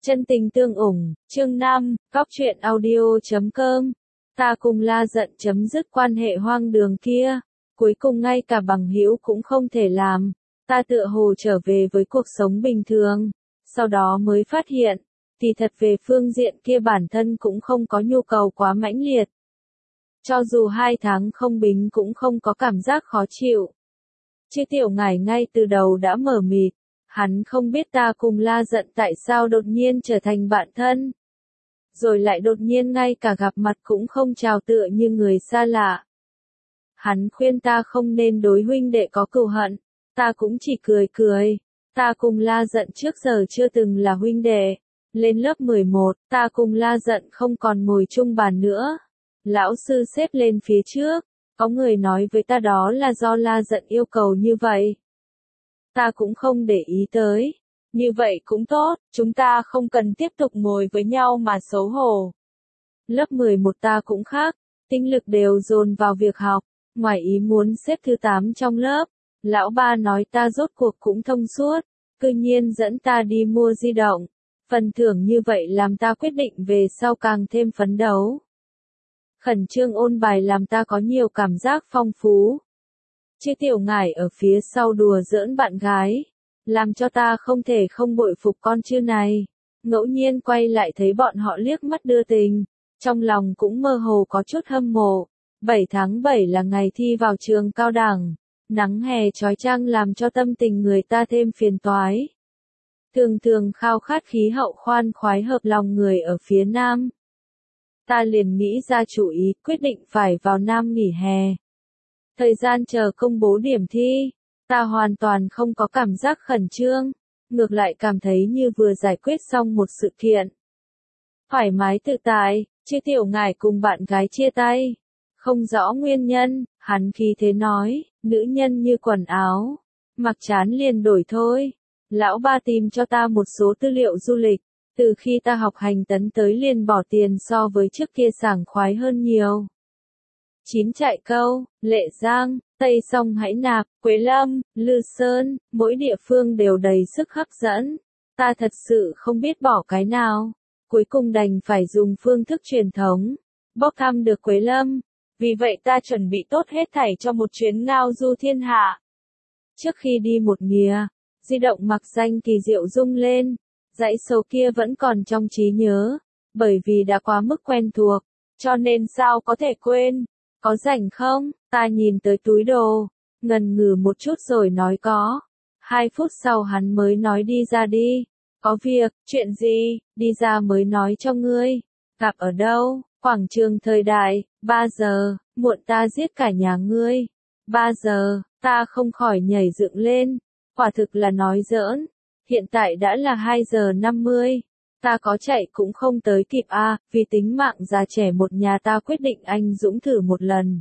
Chân tình tương ủng, chương 5, góc truyện audio.com. Ta cùng La Dận chấm dứt quan hệ hoang đường kia. Cuối cùng ngay cả bằng hữu cũng không thể làm. Ta tựa hồ trở về với cuộc sống bình thường. Sau đó mới phát hiện, thì thật về phương diện kia bản thân cũng không có nhu cầu quá mãnh liệt. Cho dù 2 tháng không bính cũng không có cảm giác khó chịu. Chứ Tiểu Ngải ngay từ đầu đã mở mịt. Hắn không biết ta cùng La Dận tại sao đột nhiên trở thành bạn thân. Rồi lại đột nhiên ngay cả gặp mặt cũng không chào tựa như người xa lạ. Hắn khuyên ta không nên đối huynh đệ có cừu hận. Ta cũng chỉ cười cười. Ta cùng La Dận trước giờ chưa từng là huynh đệ. Lên lớp 11, ta cùng La Dận không còn ngồi chung bàn nữa. Lão sư xếp lên phía trước. Có người nói với ta đó là do La Dận yêu cầu như vậy. Ta cũng không để ý tới. Như vậy cũng tốt, chúng ta không cần tiếp tục ngồi với nhau mà xấu hổ. Lớp 11 ta cũng khác, tinh lực đều dồn vào việc học, ngoài ý muốn xếp thứ 8 trong lớp. Lão ba nói ta rốt cuộc cũng thông suốt, cư nhiên dẫn ta đi mua di động. Phần thưởng như vậy làm ta quyết định về sau càng thêm phấn đấu. Khẩn trương ôn bài làm ta có nhiều cảm giác phong phú. Chứ Tiểu Ngải ở phía sau đùa giỡn bạn gái, làm cho ta không thể không bội phục con chư này. Ngẫu nhiên quay lại thấy bọn họ liếc mắt đưa tình, trong lòng cũng mơ hồ có chút hâm mộ. 7 tháng 7 là ngày thi vào trường cao đẳng, nắng hè chói chang làm cho tâm tình người ta thêm phiền toái. Thường thường khao khát khí hậu khoan khoái hợp lòng người ở phía Nam. Ta liền nghĩ ra chủ ý, quyết định phải vào Nam nghỉ hè. Thời gian chờ công bố điểm thi, ta hoàn toàn không có cảm giác khẩn trương, ngược lại cảm thấy như vừa giải quyết xong một sự kiện. Thoải mái tự tại, chứ Tiểu Ngải cùng bạn gái chia tay. Không rõ nguyên nhân, hắn khí thế nói, nữ nhân như quần áo, mặc chán liền đổi thôi. Lão ba tìm cho ta một số tư liệu du lịch, từ khi ta học hành tấn tới liền bỏ tiền so với trước kia sảng khoái hơn nhiều. 9 Trại Câu, Lệ Giang, Tây Sông Hãi Nạp, Quế Lâm, Lư Sơn, mỗi địa phương đều đầy sức hấp dẫn. Ta thật sự không biết bỏ cái nào. Cuối cùng đành phải dùng phương thức truyền thống. Bốc thăm được Quế Lâm. Vì vậy ta chuẩn bị tốt hết thảy cho một chuyến ngao du thiên hạ. Trước khi đi một nghìa, di động mặc danh kỳ diệu rung lên. Dãy số kia vẫn còn trong trí nhớ. Bởi vì đã quá mức quen thuộc. Cho nên sao có thể quên. Có rảnh không? Ta nhìn tới túi đồ, ngần ngừ một chút rồi nói có. 2 phút sau hắn mới nói đi ra đi. Có việc, chuyện gì, đi ra mới nói cho ngươi. Gặp ở đâu? Quảng trường Thời Đại, 3 giờ, muộn ta giết cả nhà ngươi. 3 giờ, ta không khỏi nhảy dựng lên. Quả thực là nói giỡn. Hiện tại đã là 2 giờ 50. Ta có chạy cũng không tới kịp vì tính mạng già trẻ một nhà ta quyết định anh dũng thử một lần.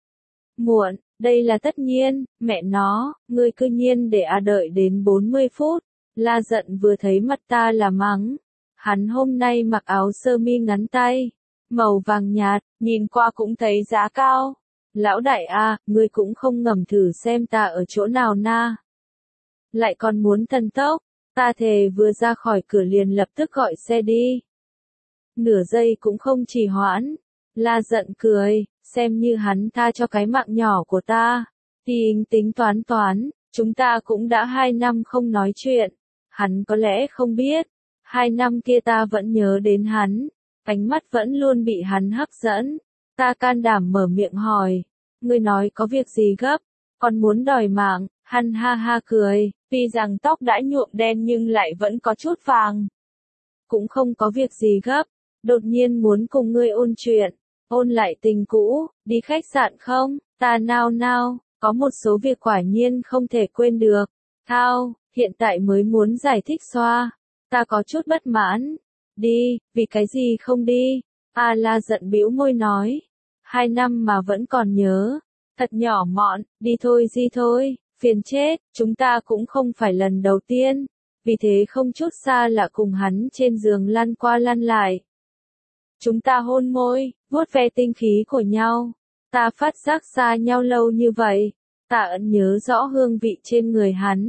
Muộn, đây là tất nhiên, mẹ nó, ngươi cư nhiên để đợi đến 40 phút. La Dận vừa thấy mặt ta là mắng. Hắn hôm nay mặc áo sơ mi ngắn tay, màu vàng nhạt, nhìn qua cũng thấy giá cao. Lão đại ngươi cũng không ngầm thử xem ta ở chỗ nào na. Lại còn muốn thần tốc. Ta thề vừa ra khỏi cửa liền lập tức gọi xe đi. Nửa giây cũng không trì hoãn. La Dận cười, xem như hắn tha cho cái mạng nhỏ của ta. Tính toán, chúng ta cũng đã 2 năm không nói chuyện. Hắn có lẽ không biết. 2 năm kia ta vẫn nhớ đến hắn. Ánh mắt vẫn luôn bị hắn hấp dẫn. Ta can đảm mở miệng hỏi. Ngươi nói có việc gì gấp? Còn muốn đòi mạng? Hắn ha ha cười. Tuy rằng tóc đã nhuộm đen nhưng lại vẫn có chút vàng. Cũng không có việc gì gấp, đột nhiên muốn cùng ngươi ôn chuyện, ôn lại tình cũ, đi khách sạn không? Ta nao, có một số việc quả nhiên không thể quên được. Thao, hiện tại mới muốn giải thích xoa. Ta có chút bất mãn. Đi, vì cái gì không đi? La Dận bĩu môi nói. 2 năm mà vẫn còn nhớ. Thật nhỏ mọn, đi thôi. Phiền chết, chúng ta cũng không phải lần đầu tiên, vì thế không chút xa lạ cùng hắn trên giường lăn qua lăn lại. Chúng ta hôn môi, vuốt ve tinh khí của nhau, ta phát giác xa nhau lâu như vậy, ta ẩn nhớ rõ hương vị trên người hắn,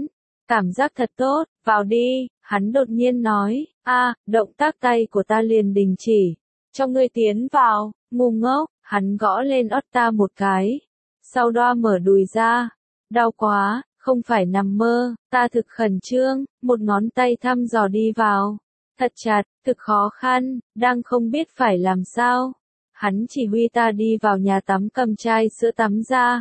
Cảm giác thật tốt, vào đi, hắn đột nhiên nói, động tác tay của ta liền đình chỉ. Cho ngươi tiến vào, ngu ngốc, hắn gõ lên ót ta một cái. Sau đó mở đùi ra. Đau quá, không phải nằm mơ, ta thực khẩn trương, một ngón tay thăm dò đi vào. Thật chặt, thực khó khăn, đang không biết phải làm sao. Hắn chỉ huy ta đi vào nhà tắm cầm chai sữa tắm ra.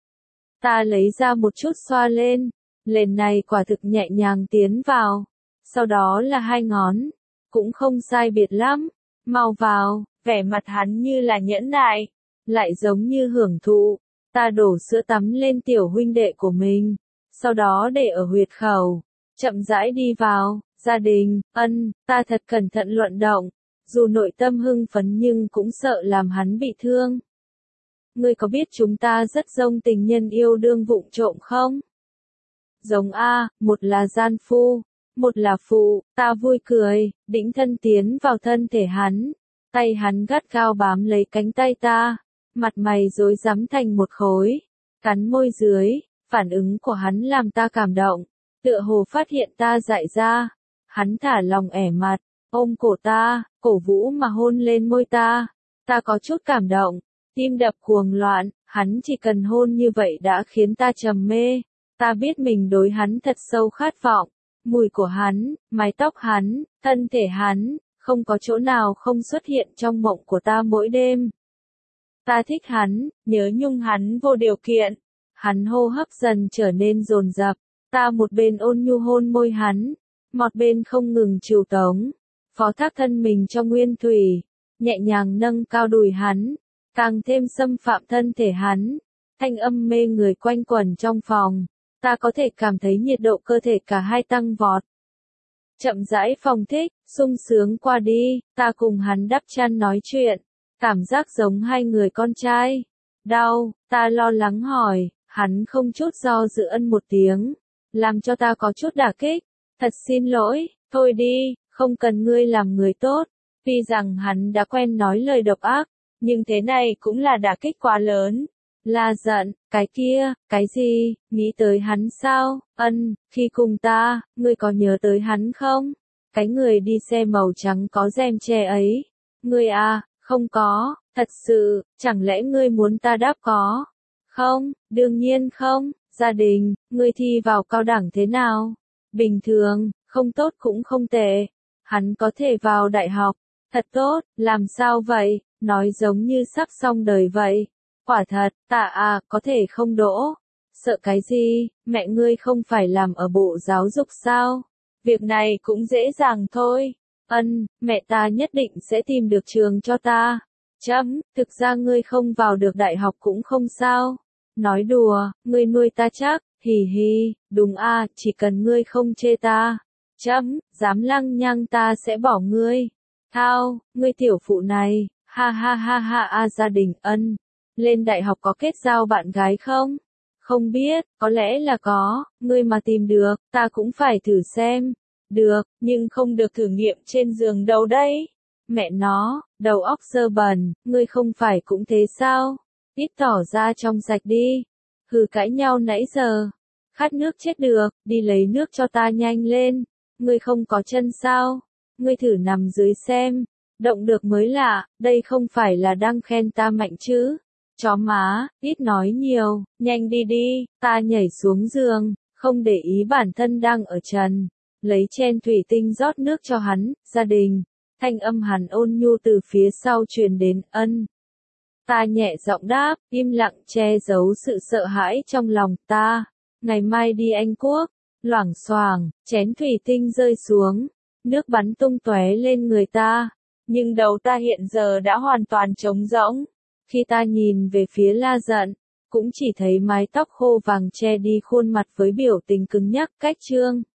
Ta lấy ra một chút xoa lên, lần này quả thực nhẹ nhàng tiến vào. Sau đó là 2 ngón, cũng không sai biệt lắm. Mau vào, vẻ mặt hắn như là nhẫn nại, lại giống như hưởng thụ. Ta đổ sữa tắm lên tiểu huynh đệ của mình, sau đó để ở huyệt khẩu, chậm rãi đi vào. Gia đình, ta thật cẩn thận luận động, dù nội tâm hưng phấn nhưng cũng sợ làm hắn bị thương. Ngươi có biết chúng ta rất giống tình nhân yêu đương vụng trộm không? Giống một là gian phu, một là phụ, ta vui cười, đĩnh thân tiến vào thân thể hắn, tay hắn gắt gao bám lấy cánh tay ta, mặt mày rối rắm thành một khối, cắn môi dưới, phản ứng của hắn làm ta cảm động, tựa hồ phát hiện ta dại ra, hắn thả lòng ẻ mặt, ôm cổ ta, cổ vũ mà hôn lên môi ta có chút cảm động, tim đập cuồng loạn, hắn chỉ cần hôn như vậy đã khiến ta trầm mê, ta biết mình đối hắn thật sâu khát vọng, mùi của hắn, mái tóc hắn, thân thể hắn, không có chỗ nào không xuất hiện trong mộng của ta mỗi đêm. Ta thích hắn, nhớ nhung hắn vô điều kiện, hắn hô hấp dần trở nên dồn dập, ta một bên ôn nhu hôn môi hắn, một bên không ngừng trìu tống, phó thác thân mình cho nguyên thủy, nhẹ nhàng nâng cao đùi hắn, càng thêm xâm phạm thân thể hắn, thanh âm mê người quanh quẩn trong phòng, ta có thể cảm thấy nhiệt độ cơ thể cả hai tăng vọt. Chậm rãi phong thích, sung sướng qua đi, ta cùng hắn đắp chăn nói chuyện, cảm giác giống hai người con trai. Đau, ta lo lắng hỏi, hắn không chút do dự một tiếng, làm cho ta có chút đả kích. Thật xin lỗi, thôi đi, không cần ngươi làm người tốt. Tuy rằng hắn đã quen nói lời độc ác, nhưng thế này cũng là đả kích quá lớn. Là giận, cái kia, cái gì, nghĩ tới hắn sao? Khi cùng ta, ngươi có nhớ tới hắn không? Cái người đi xe màu trắng có rèm che ấy. Ngươi không có, thật sự, chẳng lẽ ngươi muốn ta đáp có? Không, đương nhiên không, gia đình, ngươi thi vào cao đẳng thế nào? Bình thường, không tốt cũng không tệ. Hắn có thể vào đại học, thật tốt, làm sao vậy, nói giống như sắp xong đời vậy. Quả thật, ta có thể không đỗ. Sợ cái gì, mẹ ngươi không phải làm ở bộ giáo dục sao? Việc này cũng dễ dàng thôi. Mẹ ta nhất định sẽ tìm được trường cho ta. Thực ra ngươi không vào được đại học cũng không sao. Nói đùa, ngươi nuôi ta chắc, hì hì, đúng chỉ cần ngươi không chê ta. Dám lăng nhăng ta sẽ bỏ ngươi. Thao, ngươi tiểu phụ này, ha ha ha ha gia đình lên đại học có kết giao bạn gái không? Không biết, có lẽ là có, ngươi mà tìm được, ta cũng phải thử xem. Được, nhưng không được thử nghiệm trên giường đâu đấy. Mẹ nó, đầu óc dơ bẩn, ngươi không phải cũng thế sao? Ít tỏ ra trong sạch đi. Hừ cãi nhau nãy giờ. Khát nước chết được, đi lấy nước cho ta nhanh lên. Ngươi không có chân sao? Ngươi thử nằm dưới xem. Động được mới lạ, đây không phải là đang khen ta mạnh chứ. Chó má, ít nói nhiều, nhanh đi đi, ta nhảy xuống giường, không để ý bản thân đang ở trần. Lấy chén thủy tinh rót nước cho hắn, gia đình. Thanh âm hắn ôn nhu từ phía sau truyền đến Ta nhẹ giọng đáp, im lặng che giấu sự sợ hãi trong lòng ta. Ngày mai đi Anh Quốc, loảng xoảng, chén thủy tinh rơi xuống, nước bắn tung tóe lên người ta. Nhưng đầu ta hiện giờ đã hoàn toàn trống rỗng. Khi ta nhìn về phía La Giận, cũng chỉ thấy mái tóc khô vàng che đi khuôn mặt với biểu tình cứng nhắc cách trương.